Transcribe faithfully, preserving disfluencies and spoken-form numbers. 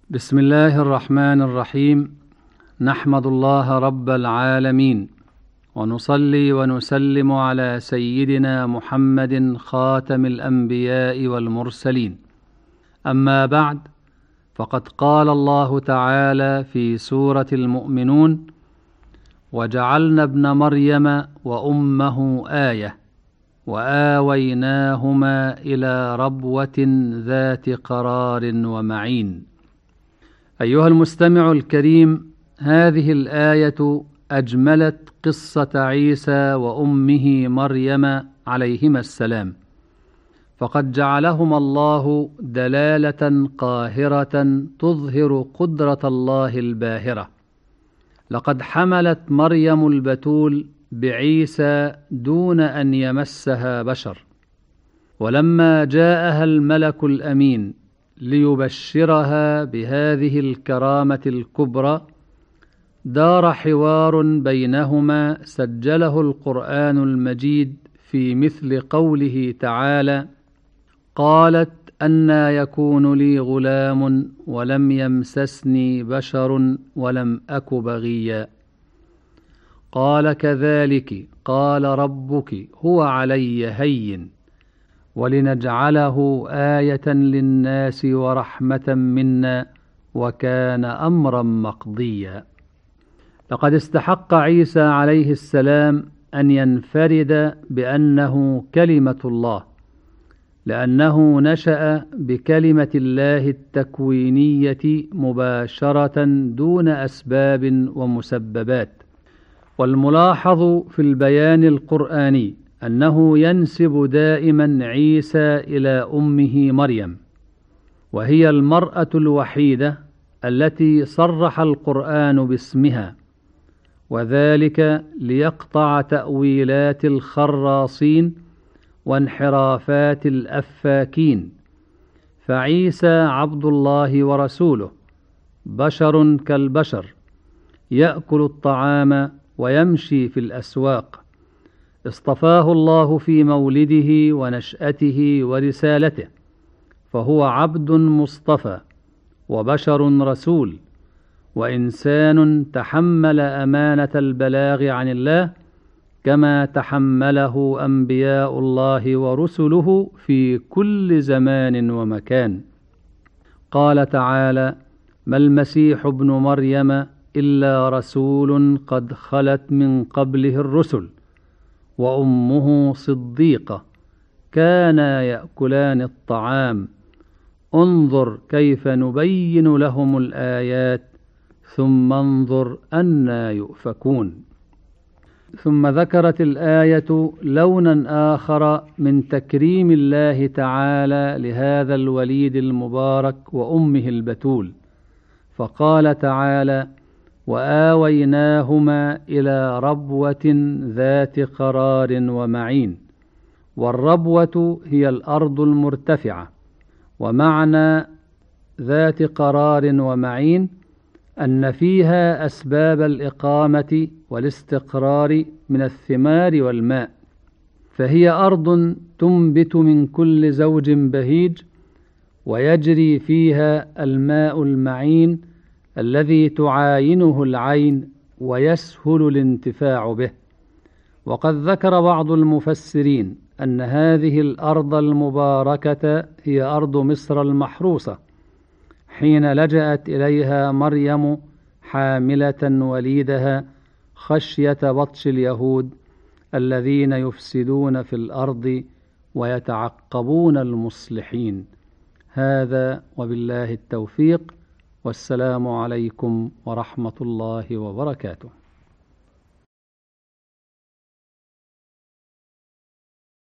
بسم الله الرحمن الرحيم. نحمد الله رب العالمين، ونصلي ونسلم على سيدنا محمد خاتم الأنبياء والمرسلين. أما بعد، فقد قال الله تعالى في سورة المؤمنون: وجعلنا ابن مريم وأمه آية وآويناهما إلى ربوة ذات قرار ومعين. أيها المستمع الكريم، هذه الآية أجملت قصة عيسى وأمه مريم عليهما السلام، فقد جعلهما الله دلالة قاهرة تظهر قدرة الله الباهرة. لقد حملت مريم البتول بعيسى دون أن يمسها بشر، ولما جاءها الملك الأمين ليبشرها بهذه الكرامة الكبرى دار حوار بينهما سجله القرآن المجيد في مثل قوله تعالى: قالت أنى يكون لي غلام ولم يمسسني بشر ولم أك بغيا. قال: كذلك قال ربك هو علي هين ولنجعله آية للناس ورحمة منا وكان أمرا مقضيا. لقد استحق عيسى عليه السلام أن ينفرد بأنه كلمة الله، لأنه نشأ بكلمة الله التكوينية مباشرة دون أسباب ومسببات. والملاحظ في البيان القرآني أنه ينسب دائما عيسى إلى أمه مريم، وهي المرأة الوحيدة التي صرح القرآن باسمها، وذلك ليقطع تأويلات الخراصين وانحرافات الأفاكين. فعيسى عبد الله ورسوله، بشر كالبشر، يأكل الطعام ويمشي في الأسواق. اصطفاه الله في مولده ونشأته ورسالته، فهو عبد مصطفى وبشر رسول وإنسان تحمل أمانة البلاغ عن الله كما تحمله أنبياء الله ورسله في كل زمان ومكان. قال تعالى: ما المسيح ابن مريم إلا رسول قد خلت من قبله الرسل وأمه صديقة كانا يأكلان الطعام انظر كيف نبين لهم الآيات ثم انظر أنى يؤفكون. ثم ذكرت الآية لونا آخر من تكريم الله تعالى لهذا الوليد المبارك وأمه البتول، فقال تعالى: وآويناهما إلى ربوة ذات قرار ومعين. والربوة هي الأرض المرتفعة، ومعنى ذات قرار ومعين أن فيها أسباب الإقامة والاستقرار من الثمار والماء، فهي أرض تنبت من كل زوج بهيج، ويجري فيها الماء المعين الذي تعاينه العين ويسهل الانتفاع به. وقد ذكر بعض المفسرين أن هذه الأرض المباركة هي أرض مصر المحروسة، حين لجأت إليها مريم حاملة وليدها خشية بطش اليهود الذين يفسدون في الأرض ويتعقبون المصلحين. هذا وبالله التوفيق، والسلام عليكم ورحمة الله وبركاته.